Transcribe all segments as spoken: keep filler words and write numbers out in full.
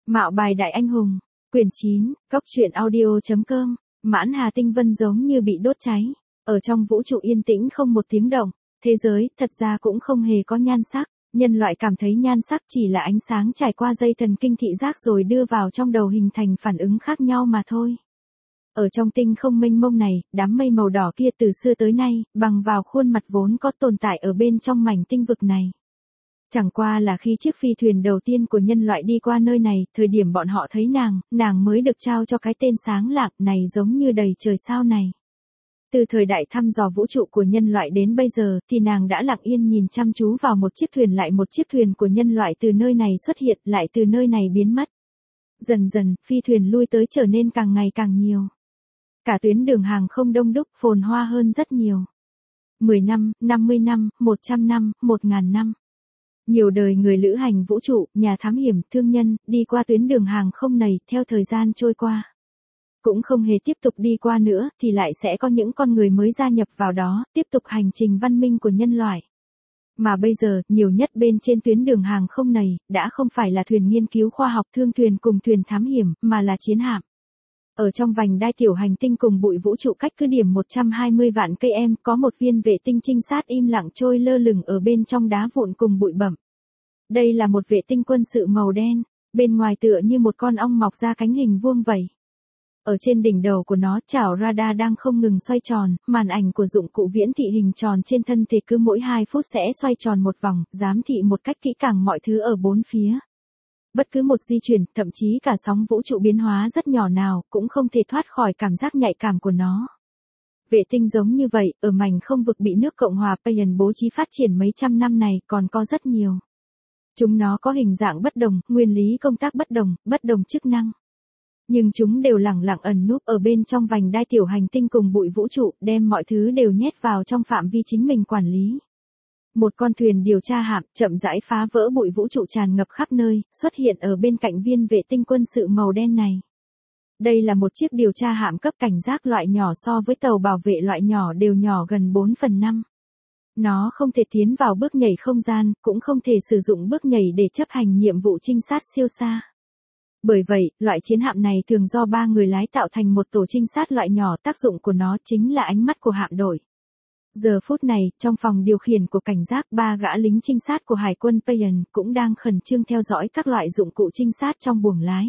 Mạo bài đại anh hùng, quyển chín, Cốc truyện audio chấm com. Mãn Hà tinh vân giống như bị đốt cháy, ở trong vũ trụ yên tĩnh không một tiếng động, thế giới thật ra cũng không hề có nhan sắc, nhân loại cảm thấy nhan sắc chỉ là ánh sáng trải qua dây thần kinh thị giác rồi đưa vào trong đầu hình thành phản ứng khác nhau mà thôi. Ở trong tinh không mênh mông này, đám mây màu đỏ kia từ xưa tới nay, bằng vào khuôn mặt vốn có tồn tại ở bên trong mảnh tinh vực này. Chẳng qua là khi chiếc phi thuyền đầu tiên của nhân loại đi qua nơi này, thời điểm bọn họ thấy nàng, nàng mới được trao cho cái tên sáng lạng này giống như đầy trời sao này. Từ thời đại thăm dò vũ trụ của nhân loại đến bây giờ thì nàng đã lặng yên nhìn chăm chú vào một chiếc thuyền lại một chiếc thuyền của nhân loại từ nơi này xuất hiện lại từ nơi này biến mất. Dần dần, phi thuyền lui tới trở nên càng ngày càng nhiều. Cả tuyến đường hàng không đông đúc phồn hoa hơn rất nhiều. mười năm, năm mươi năm, một trăm năm, một nghìn năm. Nhiều đời người lữ hành vũ trụ, nhà thám hiểm, thương nhân, đi qua tuyến đường hàng không này, theo thời gian trôi qua. Cũng không hề tiếp tục đi qua nữa, thì lại sẽ có những con người mới gia nhập vào đó, tiếp tục hành trình văn minh của nhân loại. Mà bây giờ, nhiều nhất bên trên tuyến đường hàng không này, đã không phải là thuyền nghiên cứu khoa học thương thuyền cùng thuyền thám hiểm, mà là chiến hạm. Ở trong vành đai tiểu hành tinh cùng bụi vũ trụ cách cứ điểm một trăm hai mươi vạn cây em, có một viên vệ tinh trinh sát im lặng trôi lơ lửng ở bên trong đá vụn cùng bụi bặm. Đây là một vệ tinh quân sự màu đen, bên ngoài tựa như một con ong mọc ra cánh hình vuông vầy. Ở trên đỉnh đầu của nó, chảo radar đang không ngừng xoay tròn, màn ảnh của dụng cụ viễn thị hình tròn trên thân thể cứ mỗi hai phút sẽ xoay tròn một vòng, giám thị một cách kỹ càng mọi thứ ở bốn phía. Bất cứ một di chuyển, thậm chí cả sóng vũ trụ biến hóa rất nhỏ nào, cũng không thể thoát khỏi cảm giác nhạy cảm của nó. Vệ tinh giống như vậy, ở mảnh không vực bị nước Cộng hòa Payan bố trí phát triển mấy trăm năm này còn có rất nhiều. Chúng nó có hình dạng bất đồng, nguyên lý công tác bất đồng, bất đồng chức năng. Nhưng chúng đều lẳng lặng ẩn núp ở bên trong vành đai tiểu hành tinh cùng bụi vũ trụ, đem mọi thứ đều nhét vào trong phạm vi chính mình quản lý. Một con thuyền điều tra hạm chậm rãi phá vỡ bụi vũ trụ tràn ngập khắp nơi, xuất hiện ở bên cạnh viên vệ tinh quân sự màu đen này. Đây là một chiếc điều tra hạm cấp cảnh giác loại nhỏ, so với tàu bảo vệ loại nhỏ đều nhỏ gần bốn phần năm. Nó không thể tiến vào bước nhảy không gian, cũng không thể sử dụng bước nhảy để chấp hành nhiệm vụ trinh sát siêu xa. Bởi vậy, loại chiến hạm này thường do ba người lái tạo thành một tổ trinh sát loại nhỏ, tác dụng của nó chính là ánh mắt của hạm đội. Giờ phút này, trong phòng điều khiển của cảnh giác, ba gã lính trinh sát của Hải quân Payan cũng đang khẩn trương theo dõi các loại dụng cụ trinh sát trong buồng lái.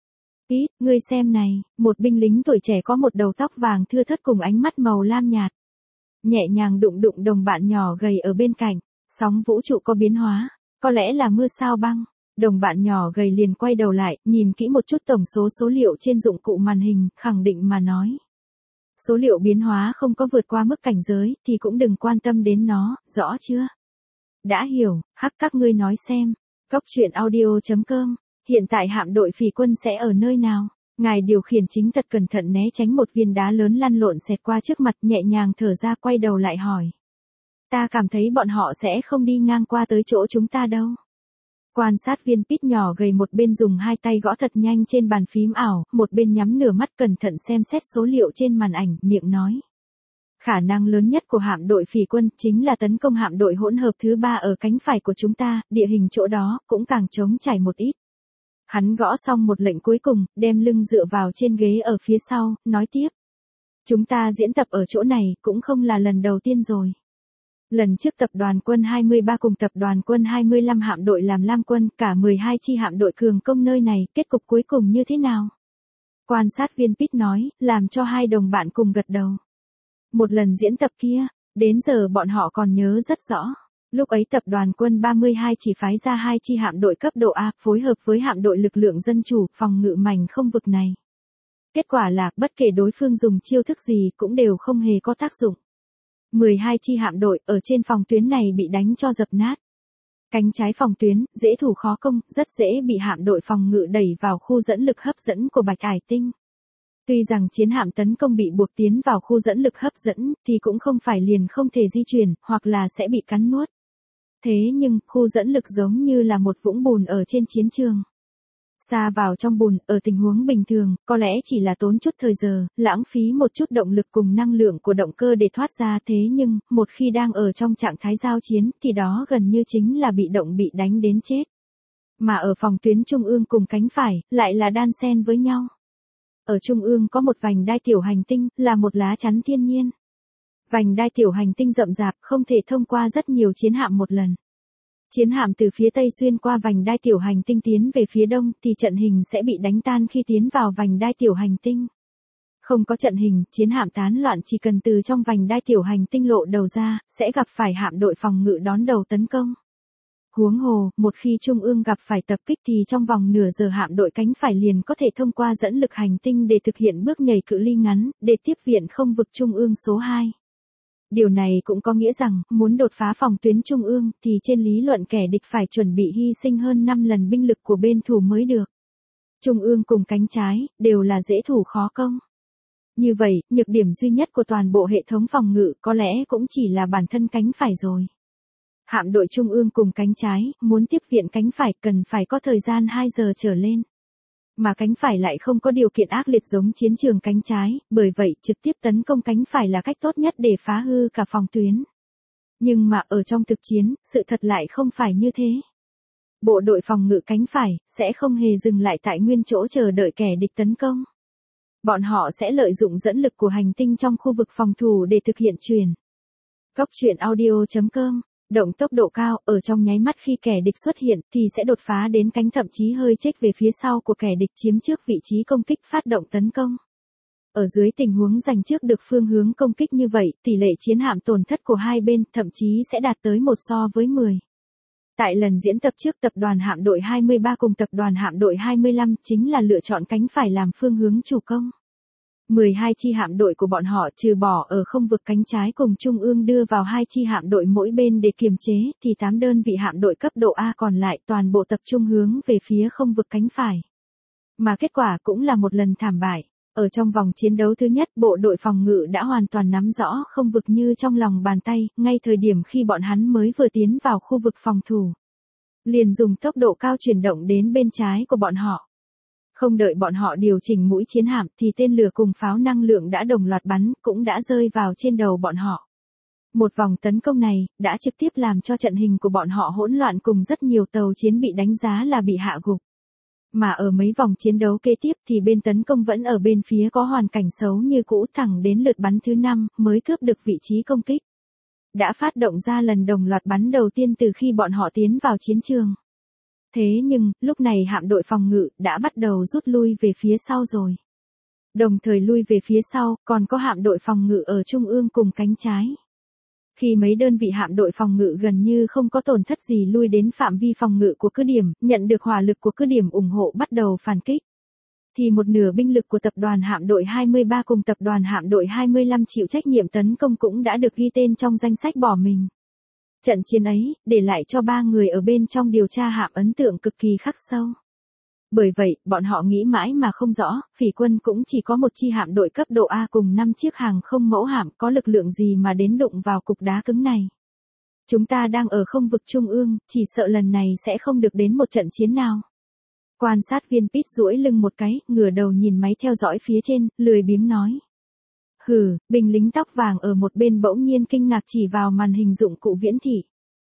Ít, ngươi xem này, một binh lính tuổi trẻ có một đầu tóc vàng thưa thớt cùng ánh mắt màu lam nhạt. Nhẹ nhàng đụng đụng đồng bạn nhỏ gầy ở bên cạnh, sóng vũ trụ có biến hóa, có lẽ là mưa sao băng. Đồng bạn nhỏ gầy liền quay đầu lại, nhìn kỹ một chút tổng số số liệu trên dụng cụ màn hình, khẳng định mà nói. Số liệu biến hóa không có vượt qua mức cảnh giới, thì cũng đừng quan tâm đến nó, rõ chưa? Đã hiểu, hắc các ngươi nói xem. Cốc truyện audio chấm com. Hiện tại hạm đội phỉ quân sẽ ở nơi nào? Ngài điều khiển chính thật cẩn thận né tránh một viên đá lớn lăn lộn xẹt qua trước mặt, nhẹ nhàng thở ra quay đầu lại hỏi. Ta cảm thấy bọn họ sẽ không đi ngang qua tới chỗ chúng ta đâu. Quan sát viên Pete nhỏ gầy một bên dùng hai tay gõ thật nhanh trên bàn phím ảo, một bên nhắm nửa mắt cẩn thận xem xét số liệu trên màn ảnh, miệng nói. Khả năng lớn nhất của hạm đội phỉ quân chính là tấn công hạm đội hỗn hợp thứ ba ở cánh phải của chúng ta, địa hình chỗ đó cũng càng trống trải một ít. Hắn gõ xong một lệnh cuối cùng, đem lưng dựa vào trên ghế ở phía sau, nói tiếp. Chúng ta diễn tập ở chỗ này cũng không là lần đầu tiên rồi. Lần trước tập đoàn quân hai mươi ba cùng tập đoàn quân hai mươi lăm hạm đội làm lam quân, cả mười hai chi hạm đội cường công nơi này, kết cục cuối cùng như thế nào? Quan sát viên Pete nói, làm cho hai đồng bạn cùng gật đầu. Một lần diễn tập kia, đến giờ bọn họ còn nhớ rất rõ. Lúc ấy tập đoàn quân ba mươi hai chỉ phái ra hai chi hạm đội cấp độ A, phối hợp với hạm đội lực lượng dân chủ, phòng ngự mảnh không vực này. Kết quả là, bất kể đối phương dùng chiêu thức gì cũng đều không hề có tác dụng. mười hai chi hạm đội ở trên phòng tuyến này bị đánh cho dập nát. Cánh trái phòng tuyến, dễ thủ khó công, rất dễ bị hạm đội phòng ngự đẩy vào khu dẫn lực hấp dẫn của Bạch Ải Tinh. Tuy rằng chiến hạm tấn công bị buộc tiến vào khu dẫn lực hấp dẫn, thì cũng không phải liền không thể di chuyển, hoặc là sẽ bị cắn nuốt. Thế nhưng, khu dẫn lực giống như là một vũng bùn ở trên chiến trường. Xa vào trong bùn, ở tình huống bình thường, có lẽ chỉ là tốn chút thời giờ, lãng phí một chút động lực cùng năng lượng của động cơ để thoát ra, thế nhưng, một khi đang ở trong trạng thái giao chiến, thì đó gần như chính là bị động bị đánh đến chết. Mà ở phòng tuyến trung ương cùng cánh phải, lại là đan xen với nhau. Ở trung ương có một vành đai tiểu hành tinh, là một lá chắn thiên nhiên. Vành đai tiểu hành tinh rậm rạp, không thể thông qua rất nhiều chiến hạm một lần. Chiến hạm từ phía tây xuyên qua vành đai tiểu hành tinh tiến về phía đông, thì trận hình sẽ bị đánh tan khi tiến vào vành đai tiểu hành tinh. Không có trận hình, chiến hạm tán loạn chỉ cần từ trong vành đai tiểu hành tinh lộ đầu ra, sẽ gặp phải hạm đội phòng ngự đón đầu tấn công. Huống hồ, một khi trung ương gặp phải tập kích thì trong vòng nửa giờ hạm đội cánh phải liền có thể thông qua dẫn lực hành tinh để thực hiện bước nhảy cự ly ngắn, để tiếp viện không vực trung ương số hai. Điều này cũng có nghĩa rằng, muốn đột phá phòng tuyến trung ương, thì trên lý luận kẻ địch phải chuẩn bị hy sinh hơn năm lần binh lực của bên thủ mới được. Trung ương cùng cánh trái, đều là dễ thủ khó công. Như vậy, nhược điểm duy nhất của toàn bộ hệ thống phòng ngự có lẽ cũng chỉ là bản thân cánh phải rồi. Hạm đội trung ương cùng cánh trái, muốn tiếp viện cánh phải cần phải có thời gian hai giờ trở lên. Mà cánh phải lại không có điều kiện ác liệt giống chiến trường cánh trái, bởi vậy trực tiếp tấn công cánh phải là cách tốt nhất để phá hư cả phòng tuyến. Nhưng mà ở trong thực chiến, sự thật lại không phải như thế. Bộ đội phòng ngự cánh phải, sẽ không hề dừng lại tại nguyên chỗ chờ đợi kẻ địch tấn công. Bọn họ sẽ lợi dụng dẫn lực của hành tinh trong khu vực phòng thủ để thực hiện truyền. Góc truyện audio chấm com Động tốc độ cao, ở trong nháy mắt khi kẻ địch xuất hiện, thì sẽ đột phá đến cánh thậm chí hơi chếch về phía sau của kẻ địch chiếm trước vị trí công kích phát động tấn công. Ở dưới tình huống giành trước được phương hướng công kích như vậy, tỷ lệ chiến hạm tổn thất của hai bên thậm chí sẽ đạt tới một so với mười. Tại lần diễn tập trước tập đoàn hạm đội hai mươi ba cùng tập đoàn hạm đội hai mươi lăm chính là lựa chọn cánh phải làm phương hướng chủ công. mười hai chi hạm đội của bọn họ trừ bỏ ở không vực cánh trái cùng trung ương đưa vào hai chi hạm đội mỗi bên để kiềm chế, thì tám đơn vị hạm đội cấp độ A còn lại toàn bộ tập trung hướng về phía không vực cánh phải. Mà kết quả cũng là một lần thảm bại. Ở trong vòng chiến đấu thứ nhất, bộ đội phòng ngự đã hoàn toàn nắm rõ không vực như trong lòng bàn tay, ngay thời điểm khi bọn hắn mới vừa tiến vào khu vực phòng thủ. Liền dùng tốc độ cao chuyển động đến bên trái của bọn họ. Không đợi bọn họ điều chỉnh mũi chiến hạm thì tên lửa cùng pháo năng lượng đã đồng loạt bắn, cũng đã rơi vào trên đầu bọn họ. Một vòng tấn công này, đã trực tiếp làm cho trận hình của bọn họ hỗn loạn cùng rất nhiều tàu chiến bị đánh giá là bị hạ gục. Mà ở mấy vòng chiến đấu kế tiếp thì bên tấn công vẫn ở bên phía có hoàn cảnh xấu như cũ, thẳng đến lượt bắn thứ năm mới cướp được vị trí công kích. Đã phát động ra lần đồng loạt bắn đầu tiên từ khi bọn họ tiến vào chiến trường. Thế nhưng, lúc này hạm đội phòng ngự đã bắt đầu rút lui về phía sau rồi. Đồng thời lui về phía sau, còn có hạm đội phòng ngự ở trung ương cùng cánh trái. Khi mấy đơn vị hạm đội phòng ngự gần như không có tổn thất gì lui đến phạm vi phòng ngự của cứ điểm, nhận được hỏa lực của cứ điểm ủng hộ bắt đầu phản kích. Thì một nửa binh lực của tập đoàn hạm đội hai mươi ba cùng tập đoàn hạm đội hai mươi lăm chịu trách nhiệm tấn công cũng đã được ghi tên trong danh sách bỏ mình. Trận chiến ấy, để lại cho ba người ở bên trong điều tra hạm ấn tượng cực kỳ khắc sâu. Bởi vậy, bọn họ nghĩ mãi mà không rõ, phỉ quân cũng chỉ có một chi hạm đội cấp độ A cùng năm chiếc hàng không mẫu hạm, có lực lượng gì mà đến đụng vào cục đá cứng này. Chúng ta đang ở không vực trung ương, chỉ sợ lần này sẽ không được đến một trận chiến nào. Quan sát viên Pete duỗi lưng một cái, ngửa đầu nhìn máy theo dõi phía trên, lười biếng nói. Hừ, binh lính tóc vàng ở một bên bỗng nhiên kinh ngạc chỉ vào màn hình dụng cụ viễn thị.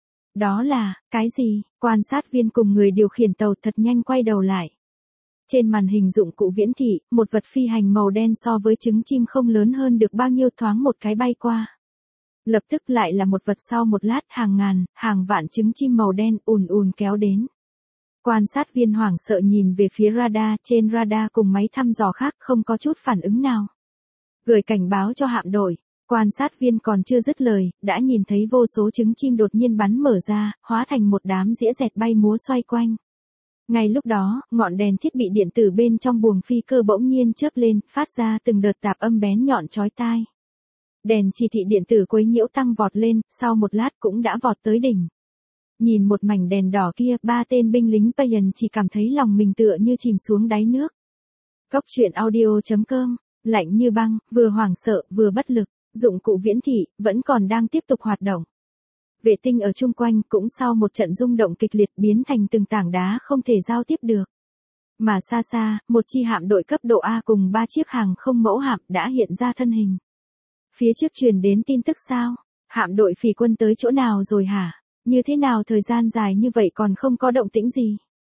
Đó là, cái gì? Quan sát viên cùng người điều khiển tàu thật nhanh quay đầu lại. Trên màn hình dụng cụ viễn thị, một vật phi hành màu đen so với trứng chim không lớn hơn được bao nhiêu thoáng một cái bay qua. Lập tức lại là một vật sau một lát hàng ngàn, hàng vạn trứng chim màu đen ùn ùn kéo đến. Quan sát viên hoảng sợ nhìn về phía radar, trên radar cùng máy thăm dò khác không có chút phản ứng nào. Gửi cảnh báo cho hạm đội, quan sát viên còn chưa dứt lời, đã nhìn thấy vô số trứng chim đột nhiên bắn mở ra, hóa thành một đám dĩa dẹt bay múa xoay quanh. Ngay lúc đó, ngọn đèn thiết bị điện tử bên trong buồng phi cơ bỗng nhiên chớp lên, phát ra từng đợt tạp âm bén nhọn chói tai. Đèn chỉ thị điện tử quấy nhiễu tăng vọt lên, sau một lát cũng đã vọt tới đỉnh. Nhìn một mảnh đèn đỏ kia, ba tên binh lính Payan chỉ cảm thấy lòng mình tựa như chìm xuống đáy nước. Góc truyện audio chấm com Lạnh như băng, vừa hoảng sợ, vừa bất lực, dụng cụ viễn thị, vẫn còn đang tiếp tục hoạt động. Vệ tinh ở chung quanh cũng sau một trận rung động kịch liệt biến thành từng tảng đá không thể giao tiếp được. Mà xa xa, một chi hạm đội cấp độ A cùng ba chiếc hàng không mẫu hạm đã hiện ra thân hình. Phía trước truyền đến tin tức sao? Hạm đội phỉ quân tới chỗ nào rồi hả? Như thế nào thời gian dài như vậy còn không có động tĩnh gì?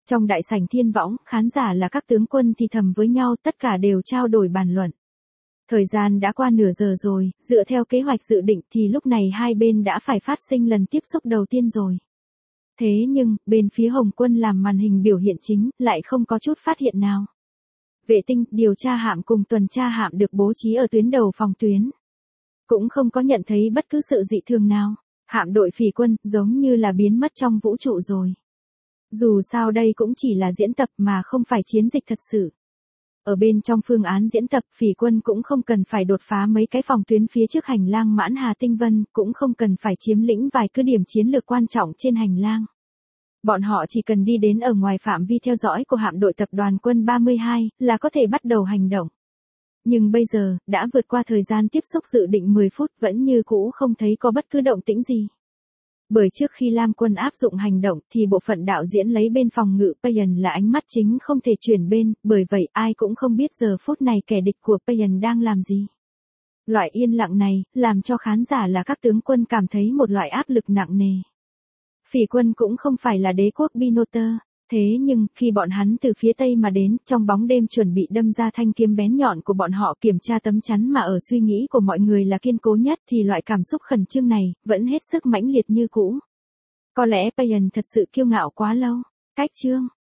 Trong đại sảnh thiên võng, khán giả là các tướng quân thì thầm với nhau, tất cả đều trao đổi bàn luận. Thời gian đã qua nửa giờ rồi, dựa theo kế hoạch dự định thì lúc này hai bên đã phải phát sinh lần tiếp xúc đầu tiên rồi. Thế nhưng, bên phía Hồng quân làm màn hình biểu hiện chính, lại không có chút phát hiện nào. Vệ tinh, điều tra hạm cùng tuần tra hạm được bố trí ở tuyến đầu phòng tuyến. Cũng không có nhận thấy bất cứ sự dị thường nào. Hạm đội phỉ quân, giống như là biến mất trong vũ trụ rồi. Dù sao đây cũng chỉ là diễn tập mà không phải chiến dịch thật sự. Ở bên trong phương án diễn tập, phỉ quân cũng không cần phải đột phá mấy cái phòng tuyến phía trước hành lang Mãn Hà Tinh Vân, cũng không cần phải chiếm lĩnh vài cứ điểm chiến lược quan trọng trên hành lang. Bọn họ chỉ cần đi đến ở ngoài phạm vi theo dõi của hạm đội tập đoàn quân ba mươi hai, là có thể bắt đầu hành động. Nhưng bây giờ, đã vượt qua thời gian tiếp xúc dự định mười phút, vẫn như cũ không thấy có bất cứ động tĩnh gì. Bởi trước khi Lam quân áp dụng hành động thì bộ phận đạo diễn lấy bên phòng ngự Payan là ánh mắt chính không thể chuyển bên, bởi vậy ai cũng không biết giờ phút này kẻ địch của Payan đang làm gì. Loại yên lặng này, làm cho khán giả là các tướng quân cảm thấy một loại áp lực nặng nề. Phỉ quân cũng không phải là đế quốc Binoter, thế nhưng khi bọn hắn từ phía tây mà đến, trong bóng đêm chuẩn bị đâm ra thanh kiếm bén nhọn của bọn họ kiểm tra tấm chắn mà ở suy nghĩ của mọi người là kiên cố nhất thì loại cảm xúc khẩn trương này, vẫn hết sức mãnh liệt như cũ. Có lẽ Payan thật sự kiêu ngạo quá lâu. Cách chương